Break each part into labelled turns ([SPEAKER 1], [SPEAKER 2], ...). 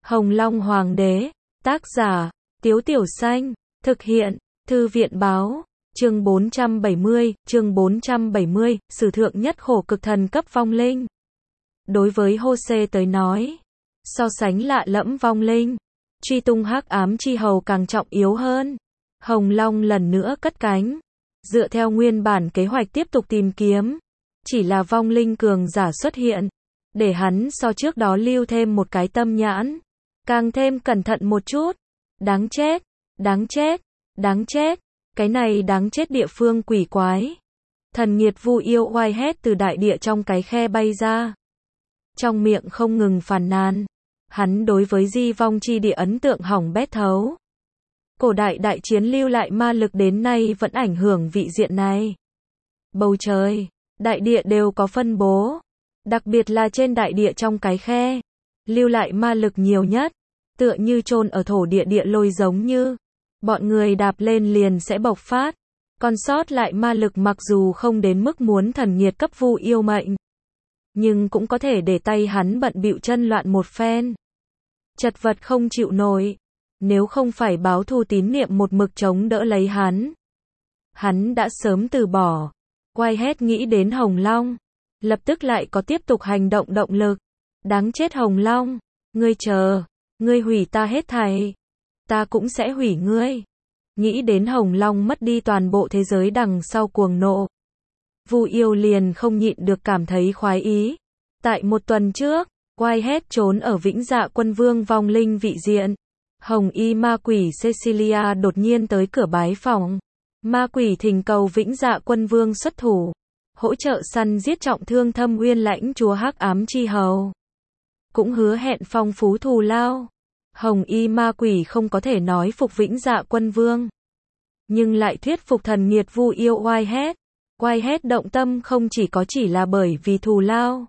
[SPEAKER 1] Hồng Long Hoàng đế, tác giả, Tiếu Tiểu Xanh, thực hiện, Thư viện báo, chương 470, sử thượng nhất khổ cực thần cấp vong linh. Đối với Hô-sê tới nói, so sánh lạ lẫm vong linh, truy tung hắc ám chi hầu càng trọng yếu hơn. Hồng Long lần nữa cất cánh, dựa theo nguyên bản kế hoạch tiếp tục tìm kiếm, chỉ là vong linh cường giả xuất hiện, để hắn so trước đó lưu thêm một cái tâm nhãn, càng thêm cẩn thận một chút. Đáng chết, đáng chết, đáng chết, cái này đáng chết địa phương quỷ quái. Thần nghiệt vu yêu oai hét từ đại địa trong cái khe bay ra, trong miệng không ngừng phàn nàn. Hắn đối với di vong chi địa ấn tượng hỏng bét thấu. Cổ đại đại chiến lưu lại ma lực đến nay vẫn ảnh hưởng vị diện này. Bầu trời, đại địa đều có phân bố, đặc biệt là trên đại địa trong cái khe, lưu lại ma lực nhiều nhất, tựa như chôn ở thổ địa địa lôi giống như, bọn người đạp lên liền sẽ bộc phát. Còn sót lại ma lực mặc dù không đến mức muốn thần nhiệt cấp vu yêu mệnh, nhưng cũng có thể để tay hắn bận bịu chân loạn một phen. Chật vật không chịu nổi, nếu không phải báo thù tín niệm một mực chống đỡ lấy hắn đã sớm từ bỏ. Quay hét nghĩ đến Hồng Long, lập tức lại có tiếp tục hành động động lực. Đáng chết Hồng Long, ngươi chờ, ngươi hủy ta hết thảy, ta cũng sẽ hủy ngươi. Nghĩ đến Hồng Long mất đi toàn bộ thế giới đằng sau cuồng nộ, Vu yêu liền không nhịn được cảm thấy khoái ý. Tại một tuần trước, Quay hét trốn ở Vĩnh Dạ Quân Vương vong linh vị diện. Hồng y ma quỷ Cecilia đột nhiên tới cửa bái phòng. Ma quỷ thỉnh cầu Vĩnh Dạ Quân Vương xuất thủ, hỗ trợ săn giết trọng thương Thâm Uyên lãnh chúa hắc ám chi hầu, cũng hứa hẹn phong phú thù lao. Hồng y ma quỷ không có thể nói phục Vĩnh Dạ Quân Vương, nhưng lại thuyết phục thần nghiệt vu yêu oai hét. Oai hét động tâm không chỉ là bởi vì thù lao,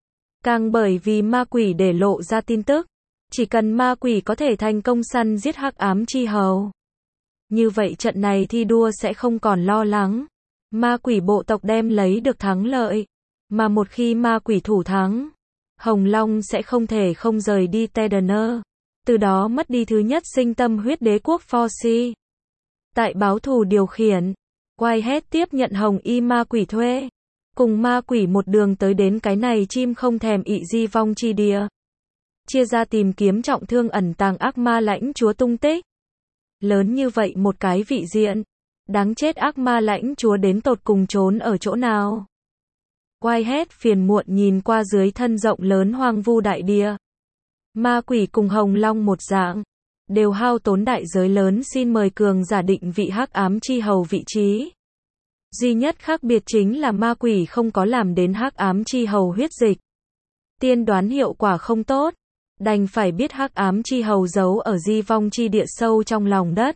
[SPEAKER 1] càng bởi vì ma quỷ để lộ ra tin tức, chỉ cần ma quỷ có thể thành công săn giết hắc ám chi hầu, như vậy trận này thi đua sẽ không còn lo lắng. Ma quỷ bộ tộc đem lấy được thắng lợi, mà một khi ma quỷ thủ thắng, Hồng Long sẽ không thể không rời đi Tedener, từ đó mất đi thứ nhất sinh tâm huyết đế quốc Forci. Tại báo thù điều khiển, Quay hét tiếp nhận Hồng y ma quỷ thuê, cùng ma quỷ một đường tới đến cái này chim không thèm ị di vong chi địa, chia ra tìm kiếm trọng thương ẩn tàng ác ma lãnh chúa tung tích. Lớn như vậy một cái vị diện, đáng chết ác ma lãnh chúa đến tột cùng trốn ở chỗ nào? Quay hét phiền muộn nhìn qua dưới thân rộng lớn hoang vu đại địa. Ma quỷ cùng Hồng Long một dạng, đều hao tốn đại giới lớn xin mời cường giả định vị hắc ám chi hầu vị trí. Duy nhất khác biệt chính là ma quỷ không có làm đến hắc ám chi hầu huyết dịch. Tiên đoán hiệu quả không tốt, đành phải biết hắc ám chi hầu giấu ở di vong chi địa sâu trong lòng đất.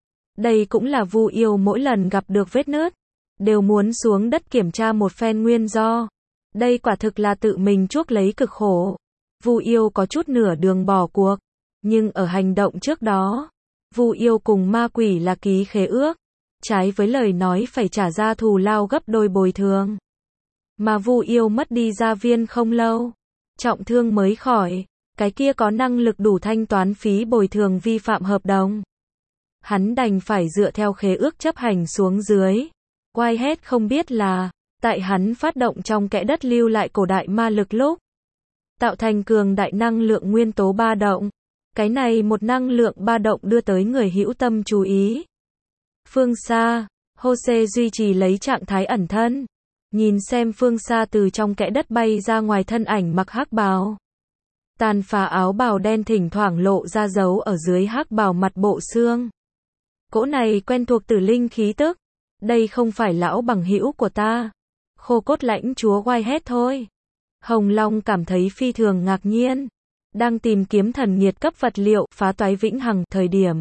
[SPEAKER 1] Đây cũng là vu yêu mỗi lần gặp được vết nứt, đều muốn xuống đất kiểm tra một phen nguyên do. Đây quả thực là tự mình chuốc lấy cực khổ. Vu yêu có chút nửa đường bỏ cuộc, nhưng ở hành động trước đó, vu yêu cùng ma quỷ là ký khế ước, trái với lời nói phải trả ra thù lao gấp đôi bồi thường. Mà vu yêu mất đi gia viên không lâu, trọng thương mới khỏi, cái kia có năng lực đủ thanh toán phí bồi thường vi phạm hợp đồng. Hắn đành phải dựa theo khế ước chấp hành xuống dưới. Quay hét không biết là, tại hắn phát động trong kẽ đất lưu lại cổ đại ma lực lúc, tạo thành cường đại năng lượng nguyên tố ba động. Cái này một năng lượng ba động đưa tới người hữu tâm chú ý. Phương xa, Hô-sê duy trì lấy trạng thái ẩn thân, nhìn xem phương xa từ trong kẽ đất bay ra ngoài thân ảnh mặc hắc bào. Tàn phá áo bào đen thỉnh thoảng lộ ra dấu ở dưới hắc bào mặt bộ xương. Cỗ này quen thuộc tử linh khí tức. Đây không phải lão bằng hữu của ta, Khô cốt lãnh chúa oai hét thôi. Hồng Long cảm thấy phi thường ngạc nhiên. Đang tìm kiếm thần nhiệt cấp vật liệu phá toái vĩnh hằng thời điểm,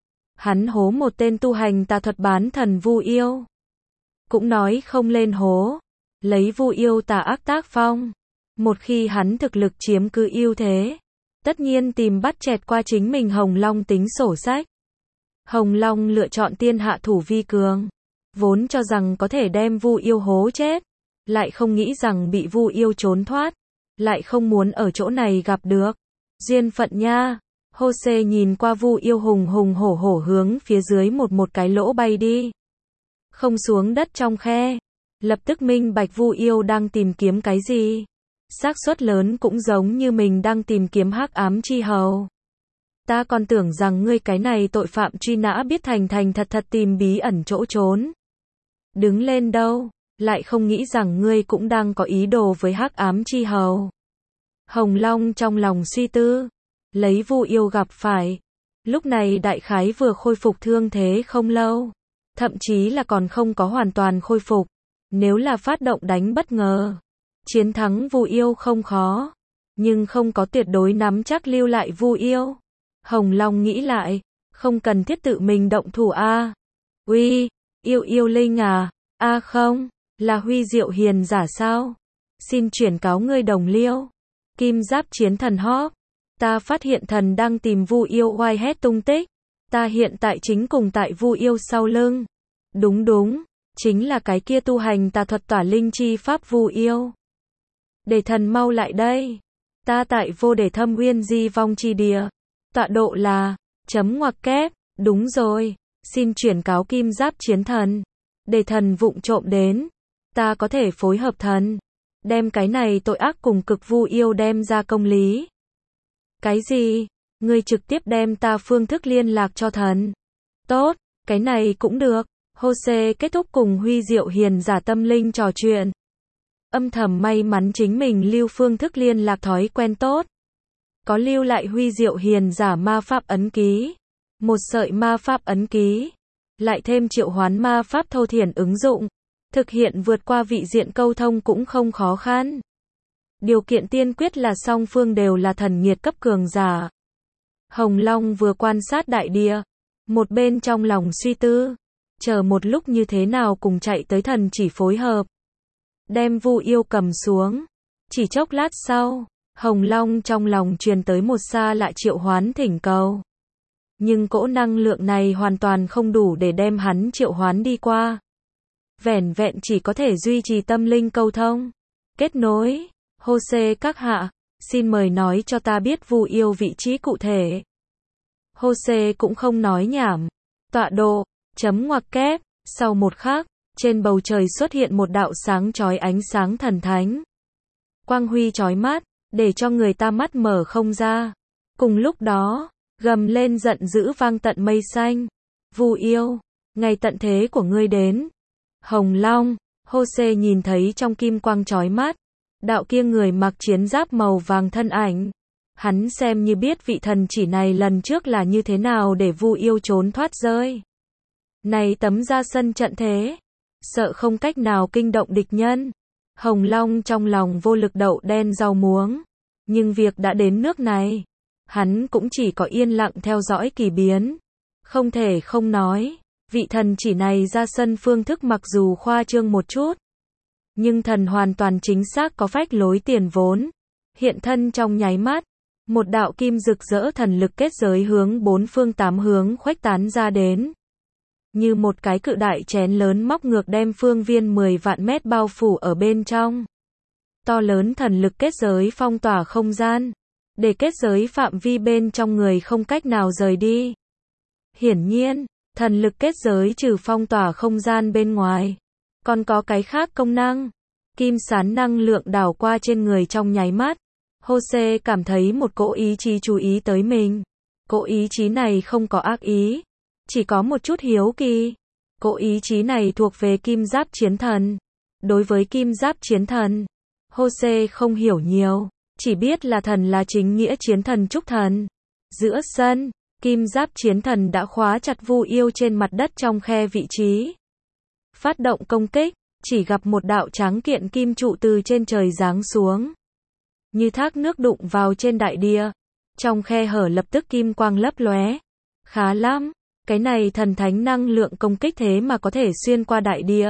[SPEAKER 1] hắn hố một tên tu hành tà thuật bán thần vu yêu. Cũng nói không lên hố, lấy vu yêu tà ác tác phong. Một khi hắn thực lực chiếm cứ ưu thế, tất nhiên tìm bắt chẹt qua chính mình. Hồng Long tính sổ sách. Hồng Long lựa chọn tiên hạ thủ vi cường, vốn cho rằng có thể đem vu yêu hố chết, lại không nghĩ rằng bị vu yêu trốn thoát, lại không muốn ở chỗ này gặp được. Duyên phận nha, Jose nhìn qua Vu Yêu hùng hùng hổ hổ hướng phía dưới một cái lỗ bay đi. Không xuống đất trong khe. Lập tức minh bạch Vu Yêu đang tìm kiếm cái gì. Xác suất lớn cũng giống như mình đang tìm kiếm hắc ám chi hầu. Ta còn tưởng rằng ngươi cái này tội phạm truy nã biết thành thật tìm bí ẩn chỗ trốn. Đứng lên đâu, lại không nghĩ rằng ngươi cũng đang có ý đồ với hắc ám chi hầu. Hồng Long trong lòng suy tư, lấy Vu Yêu gặp phải. Lúc này đại khái vừa khôi phục thương thế không lâu. Thậm chí là còn không có hoàn toàn khôi phục. Nếu là phát động đánh bất ngờ, chiến thắng Vu Yêu không khó. Nhưng không có tuyệt đối nắm chắc lưu lại Vu Yêu. Hồng Long nghĩ lại, không cần thiết tự mình động thủ a. Uy, Yêu Linh à, không, là Huy Diệu Hiền giả sao? Xin chuyển cáo ngươi đồng liêu. Kim Giáp chiến thần Hawk, ta phát hiện thần đang tìm Vu Yêu Whitehead tung tích. Ta hiện tại chính cùng tại Vu Yêu sau lưng. Đúng, chính là cái kia tu hành tà thuật tỏa linh chi pháp Vu Yêu. Để thần mau lại đây. Ta tại vô để thâm uyên di vong chi địa. Tọa độ là, _, đúng rồi, xin chuyển cáo Kim Giáp chiến thần. Để thần vụng trộm đến. Ta có thể phối hợp thần. Đem cái này tội ác cùng cực Vu Yêu đem ra công lý. Cái gì? Ngươi trực tiếp đem ta phương thức liên lạc cho thần. Tốt, cái này cũng được. Jose kết thúc cùng Huy Diệu Hiền giả tâm linh trò chuyện. Âm thầm may mắn chính mình lưu phương thức liên lạc thói quen tốt. Có lưu lại Huy Diệu Hiền giả ma pháp ấn ký. Một sợi ma pháp ấn ký. Lại thêm triệu hoán ma pháp thô thiển ứng dụng. Thực hiện vượt qua vị diện câu thông cũng không khó khăn. Điều kiện tiên quyết là song phương đều là thần nghiệt cấp cường giả. Hồng Long vừa quan sát đại địa. Một bên trong lòng suy tư. Chờ một lúc như thế nào cùng chạy tới thần chỉ phối hợp. Đem Vu Yêu cầm xuống. Chỉ chốc lát sau, Hồng Long trong lòng truyền tới một xa lạ triệu hoán thỉnh cầu. Nhưng cỗ năng lượng này hoàn toàn không đủ để đem hắn triệu hoán đi qua. Vẻn vẹn chỉ có thể duy trì tâm linh câu thông. Kết nối. Jose các hạ, xin mời nói cho ta biết Vu Yêu vị trí cụ thể. Jose cũng không nói nhảm. Tọa độ, _, sau một khắc, trên bầu trời xuất hiện một đạo sáng chói ánh sáng thần thánh. Quang huy chói mắt, để cho người ta mắt mở không ra. Cùng lúc đó, gầm lên giận dữ vang tận mây xanh. Vu Yêu, ngày tận thế của ngươi đến. Hồng Long, Jose nhìn thấy trong kim quang chói mắt, đạo kia người mặc chiến giáp màu vàng thân ảnh. Hắn xem như biết vị thần chỉ này lần trước là như thế nào để Vu Yêu trốn thoát rơi. Này tấm ra sân trận thế, sợ không cách nào kinh động địch nhân. Hồng Long trong lòng vô lực đậu đen rau muống. Nhưng việc đã đến nước này, hắn cũng chỉ có yên lặng theo dõi kỳ biến. Không thể không nói, vị thần chỉ này ra sân phương thức mặc dù khoa trương một chút. Nhưng thần hoàn toàn chính xác có phách lối tiền vốn. Hiện thân trong nháy mắt, một đạo kim rực rỡ thần lực kết giới hướng bốn phương tám hướng khuếch tán ra đến. Như một cái cự đại chén lớn móc ngược đem phương viên 10 vạn mét bao phủ ở bên trong. To lớn thần lực kết giới phong tỏa không gian, để kết giới phạm vi bên trong người không cách nào rời đi. Hiển nhiên, thần lực kết giới trừ phong tỏa không gian bên ngoài, còn có cái khác công năng. Kim sán năng lượng đảo qua trên người trong nháy mắt. Jose cảm thấy một cỗ ý chí chú ý tới mình. Cỗ ý chí này không có ác ý, chỉ có một chút hiếu kỳ. Cỗ ý chí này thuộc về Kim Giáp chiến thần. Đối với Kim Giáp chiến thần, Jose không hiểu nhiều, chỉ biết là thần là chính nghĩa chiến thần trúc thần. Giữa sân, Kim Giáp chiến thần đã khóa chặt Vu Yêu trên mặt đất trong khe vị trí. Phát động công kích, chỉ gặp một đạo tráng kiện kim trụ từ trên trời giáng xuống. Như thác nước đụng vào trên đại địa. Trong khe hở lập tức kim quang lấp lóe. Khá lắm, cái này thần thánh năng lượng công kích thế mà có thể xuyên qua đại địa.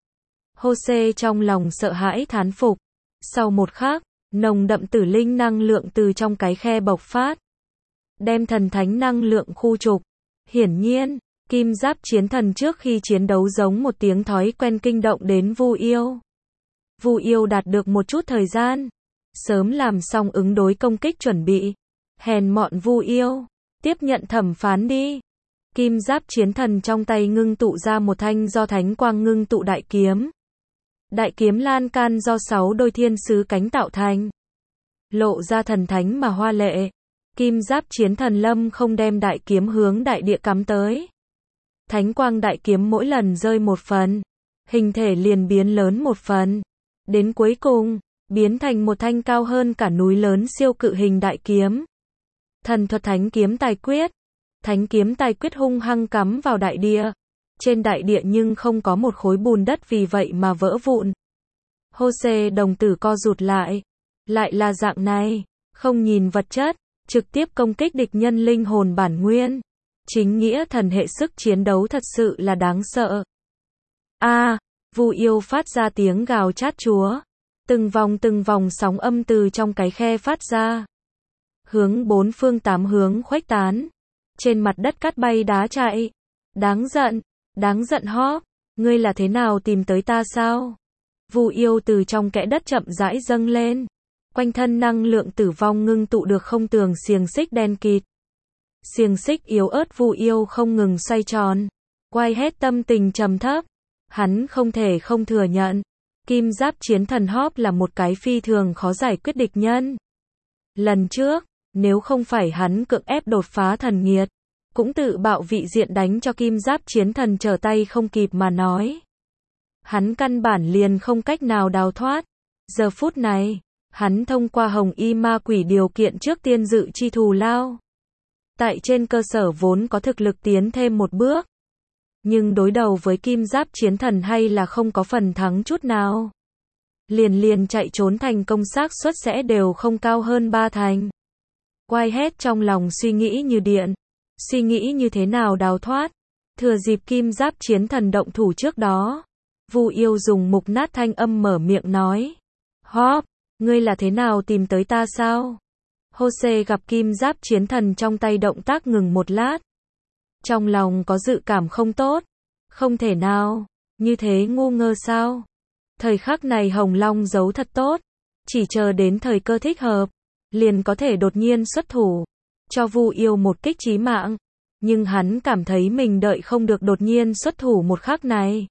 [SPEAKER 1] Jose trong lòng sợ hãi thán phục. Sau một khắc, nồng đậm tử linh năng lượng từ trong cái khe bộc phát. Đem thần thánh năng lượng khu trục. Hiển nhiên, Kim Giáp chiến thần trước khi chiến đấu giống một tiếng thói quen kinh động đến Vu Yêu. Vu Yêu đạt được một chút thời gian. Sớm làm xong ứng đối công kích chuẩn bị. Hèn mọn Vu Yêu. Tiếp nhận thẩm phán đi. Kim giáp chiến thần trong tay ngưng tụ ra một thanh do thánh quang ngưng tụ đại kiếm. Đại kiếm lan can do 6 đôi thiên sứ cánh tạo thành. Lộ ra thần thánh mà hoa lệ. Kim giáp chiến thần lâm không đem đại kiếm hướng đại địa cắm tới. Thánh quang đại kiếm mỗi lần rơi một phần, hình thể liền biến lớn một phần. Đến cuối cùng, biến thành một thanh cao hơn cả núi lớn siêu cự hình đại kiếm. Thần thuật thánh kiếm tài quyết. Thánh kiếm tài quyết hung hăng cắm vào đại địa. Trên đại địa nhưng không có một khối bùn đất vì vậy mà vỡ vụn. Hô-xê đồng tử co rụt lại. Lại là dạng này, không nhìn vật chất, trực tiếp công kích địch nhân linh hồn bản nguyên. Chính nghĩa thần hệ sức chiến đấu thật sự là đáng sợ. Vu yêu phát ra tiếng gào chát chúa. Từng vòng sóng âm từ trong cái khe phát ra. Hướng 4 phương 8 hướng khuếch tán. Trên mặt đất cát bay đá chạy. Đáng giận hóp. Ngươi là thế nào tìm tới ta sao? Vu yêu từ trong kẽ đất chậm rãi dâng lên. Quanh thân năng lượng tử vong ngưng tụ được không tường xiềng xích đen kịt. Xiềng xích yếu ớt Vu yêu không ngừng xoay tròn. Quay hết tâm tình trầm thấp. Hắn không thể không thừa nhận. Kim giáp chiến thần hóp là một cái phi thường khó giải quyết địch nhân. Lần trước, nếu không phải hắn cưỡng ép đột phá thần nghiệt, cũng tự bạo vị diện đánh cho kim giáp chiến thần trở tay không kịp mà nói. Hắn căn bản liền không cách nào đào thoát. Giờ phút này, hắn thông qua hồng y ma quỷ điều kiện trước tiên dự chi thù lao. Tại trên cơ sở vốn có thực lực tiến thêm một bước. Nhưng đối đầu với kim giáp chiến thần hay là không có phần thắng chút nào. Liền chạy trốn thành công xác suất sẽ đều không cao hơn 3 thành. Quay hết trong lòng suy nghĩ như điện. Suy nghĩ như thế nào đào thoát. Thừa dịp kim giáp chiến thần động thủ trước đó. Vu yêu dùng mục nát thanh âm mở miệng nói. Hóp, ngươi là thế nào tìm tới ta sao? Hô-xê gặp kim giáp chiến thần trong tay động tác ngừng một lát. Trong lòng có dự cảm không tốt. Không thể nào, như thế ngu ngơ sao? Thời khắc này Hồng Long giấu thật tốt. Chỉ chờ đến thời cơ thích hợp. Liền có thể đột nhiên xuất thủ. Cho Vu yêu một kích chí mạng. Nhưng hắn cảm thấy mình đợi không được đột nhiên xuất thủ một khắc này.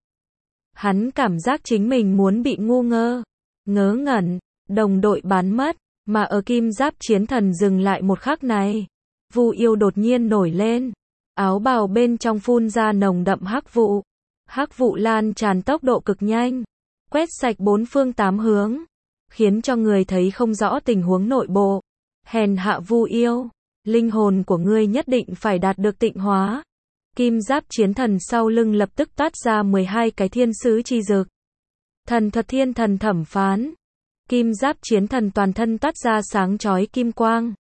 [SPEAKER 1] Hắn cảm giác chính mình muốn bị ngu ngơ. Ngớ ngẩn, đồng đội bán mất. Mà ở kim giáp chiến thần dừng lại một khắc này. Vu yêu đột nhiên nổi lên. Áo bào bên trong phun ra nồng đậm hắc vụ. Hắc vụ lan tràn tốc độ cực nhanh. Quét sạch 4 phương 8 hướng. Khiến cho người thấy không rõ tình huống nội bộ. Hèn hạ Vu yêu. Linh hồn của ngươi nhất định phải đạt được tịnh hóa. Kim giáp chiến thần sau lưng lập tức toát ra 12 cái thiên sứ chi dực. Thần thuật thiên thần thẩm phán. Kim giáp chiến thần toàn thân toát ra sáng chói kim quang.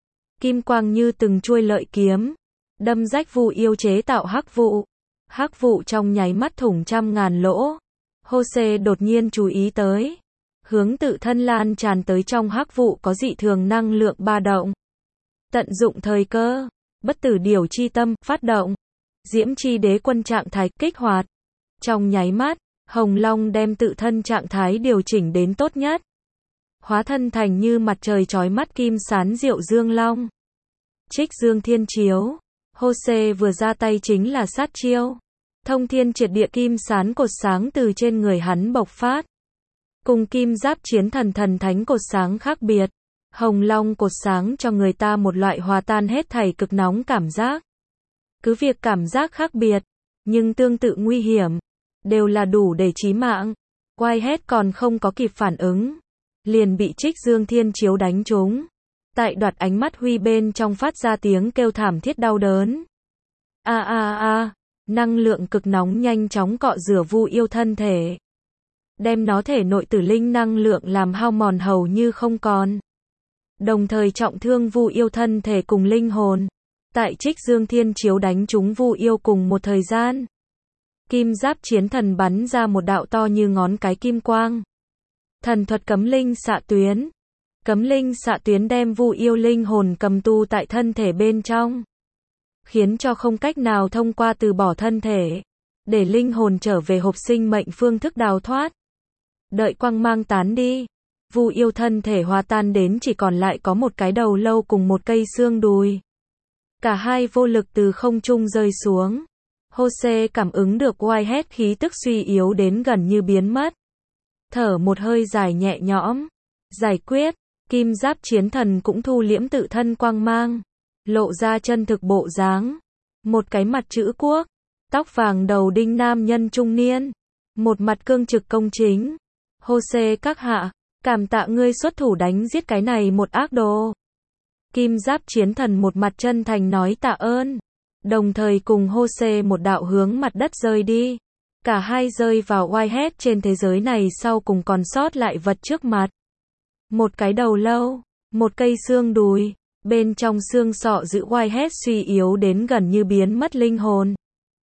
[SPEAKER 1] Kim quang như từng chuôi lợi kiếm. Đâm rách Vu yêu chế tạo hắc vụ. Hắc vụ trong nháy mắt thủng trăm ngàn lỗ. Hô-xê đột nhiên chú ý tới. Hướng tự thân lan tràn tới trong hắc vụ có dị thường năng lượng ba động. Tận dụng thời cơ. Bất tử điều chi tâm, phát động. Diễm chi đế quân trạng thái, kích hoạt. Trong nháy mắt, Hồng Long đem tự thân trạng thái điều chỉnh đến tốt nhất. Hóa thân thành như mặt trời chói mắt kim sán diệu dương long. Trích dương thiên chiếu. Hô-xê vừa ra tay chính là sát chiêu. Thông thiên triệt địa kim sán cột sáng từ trên người hắn bộc phát. Cùng kim giáp chiến thần thần thánh cột sáng khác biệt. Hồng Long cột sáng cho người ta một loại hòa tan hết thảy cực nóng cảm giác. Cứ việc cảm giác khác biệt, nhưng tương tự nguy hiểm. Đều là đủ để chí mạng. Quay hết còn không có kịp phản ứng. Liền bị trích dương thiên chiếu đánh trúng. Tại đoạt ánh mắt huy bên trong phát ra tiếng kêu thảm thiết đau đớn. Năng lượng cực nóng nhanh chóng cọ rửa Vu yêu thân thể. Đem nó thể nội tử linh năng lượng làm hao mòn hầu như không còn. Đồng thời trọng thương Vu yêu thân thể cùng linh hồn. Tại trích dương thiên chiếu đánh trúng Vu yêu cùng một thời gian. Kim giáp chiến thần bắn ra một đạo to như ngón cái kim quang. Thần thuật cấm linh xạ tuyến. Cấm linh xạ tuyến đem Vu yêu linh hồn cầm tu tại thân thể bên trong. Khiến cho không cách nào thông qua từ bỏ thân thể. Để linh hồn trở về hộp sinh mệnh phương thức đào thoát. Đợi quang mang tán đi. Vu yêu thân thể hòa tan đến chỉ còn lại có một cái đầu lâu cùng một cây xương đùi. Cả hai vô lực từ không trung rơi xuống. Jose cảm ứng được Whitehead khí tức suy yếu đến gần như biến mất. Thở một hơi dài nhẹ nhõm. Giải quyết, kim giáp chiến thần cũng thu liễm tự thân quang mang. Lộ ra chân thực bộ dáng. Một cái mặt chữ quốc. Tóc vàng đầu đinh nam nhân trung niên. Một mặt cương trực công chính. Jose các hạ, cảm tạ ngươi xuất thủ đánh giết cái này một ác đồ. Kim giáp chiến thần một mặt chân thành nói tạ ơn. Đồng thời cùng Jose một đạo hướng mặt đất rơi đi. Cả hai rơi vào Whitehead trên thế giới này sau cùng còn sót lại vật trước mặt. Một cái đầu lâu, một cây xương đùi, bên trong xương sọ giữ Whitehead suy yếu đến gần như biến mất linh hồn.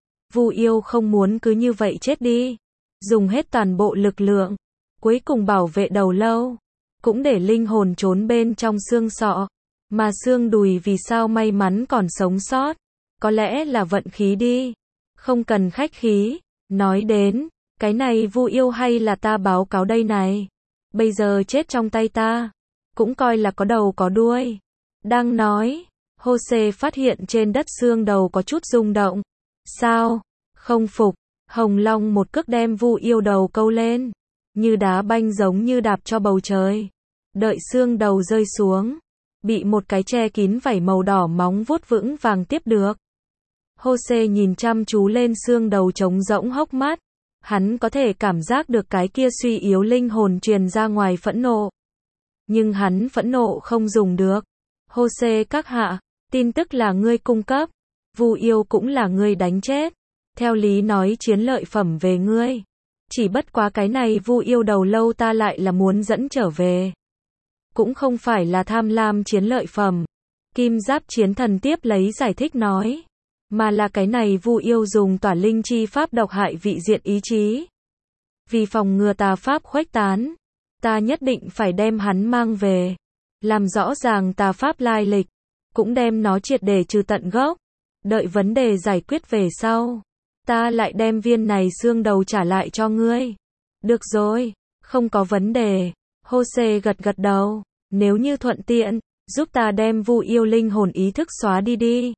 [SPEAKER 1] Vu yêu không muốn cứ như vậy chết đi. Dùng hết toàn bộ lực lượng, cuối cùng bảo vệ đầu lâu. Cũng để linh hồn trốn bên trong xương sọ. Mà xương đùi vì sao may mắn còn sống sót. Có lẽ là vận khí đi. Không cần khách khí. Nói đến, cái này Vu yêu hay là ta báo cáo đây này. Bây giờ chết trong tay ta. Cũng coi là có đầu có đuôi. Đang nói, Jose phát hiện trên đất xương đầu có chút rung động. Sao? Không phục. Hồng Long một cước đem Vu yêu đầu câu lên. Như đá banh giống như đạp cho bầu trời. Đợi xương đầu rơi xuống. Bị một cái che kín vảy màu đỏ móng vuốt vững vàng tiếp được. Jose nhìn chăm chú lên xương đầu trống rỗng hốc mắt. Hắn có thể cảm giác được cái kia suy yếu linh hồn truyền ra ngoài phẫn nộ. Nhưng hắn phẫn nộ không dùng được. Jose các hạ, tin tức là ngươi cung cấp. Vu yêu cũng là ngươi đánh chết. Theo lý nói chiến lợi phẩm về ngươi. Chỉ bất quá cái này Vu yêu đầu lâu ta lại là muốn dẫn trở về. Cũng không phải là tham lam chiến lợi phẩm. Kim giáp chiến thần tiếp lấy giải thích nói. Mà là cái này Vu yêu dùng tỏa linh chi pháp độc hại vị diện ý chí. Vì phòng ngừa tà pháp khuếch tán. Ta nhất định phải đem hắn mang về. Làm rõ ràng tà pháp lai lịch. Cũng đem nó triệt để trừ tận gốc. Đợi vấn đề giải quyết về sau. Ta lại đem viên này xương đầu trả lại cho ngươi. Được rồi, không có vấn đề. Jose gật gật đầu. Nếu như thuận tiện, giúp ta đem Vu yêu linh hồn ý thức xóa đi đi.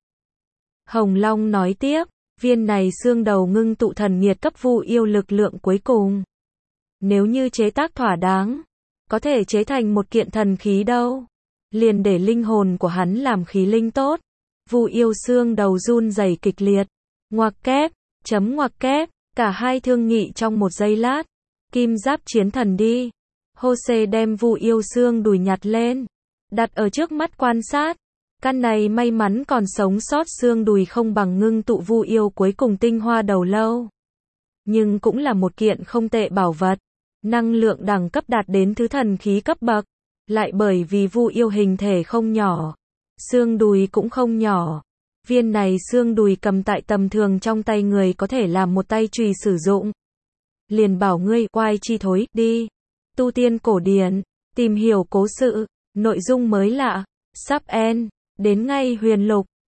[SPEAKER 1] Hồng Long nói tiếp, viên này xương đầu ngưng tụ thần nhiệt cấp Vu yêu lực lượng cuối cùng. Nếu như chế tác thỏa đáng, có thể chế thành một kiện thần khí đâu. Liền để linh hồn của hắn làm khí linh tốt. Vu yêu xương đầu run rẩy kịch liệt. Ngoặc kép, ngoặc kép, cả hai thương nghị trong một giây lát. Kim giáp chiến thần đi. Jose đem Vu yêu xương đùi nhặt lên. Đặt ở trước mắt quan sát. Căn này may mắn còn sống sót xương đùi không bằng ngưng tụ Vu yêu cuối cùng tinh hoa đầu lâu. Nhưng cũng là một kiện không tệ bảo vật. Năng lượng đẳng cấp đạt đến thứ thần khí cấp bậc. Lại bởi vì Vu yêu hình thể không nhỏ. Xương đùi cũng không nhỏ. Viên này xương đùi cầm tại tầm thường trong tay người có thể làm một tay chùy sử dụng. Liền bảo ngươi quay chi thối đi. Tu tiên cổ điển. Tìm hiểu cố sự. Nội dung mới lạ. Sub N. Đến ngay huyền lục.